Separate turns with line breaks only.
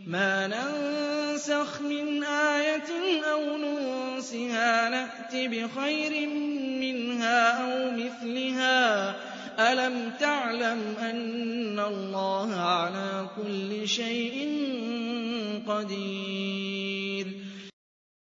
مَا نَنسَخْ مِنْ آيَةٍ أَوْ نُنسِهَا نَأْتِ بِخَيْرٍ مِّنْهَا أَوْ مِثْلِهَا ۗ أَلَمْ تَعْلَمْ أَنَّ اللَّهَ عَلَىٰ كُلِّ شَيْءٍ قَدِيرٌ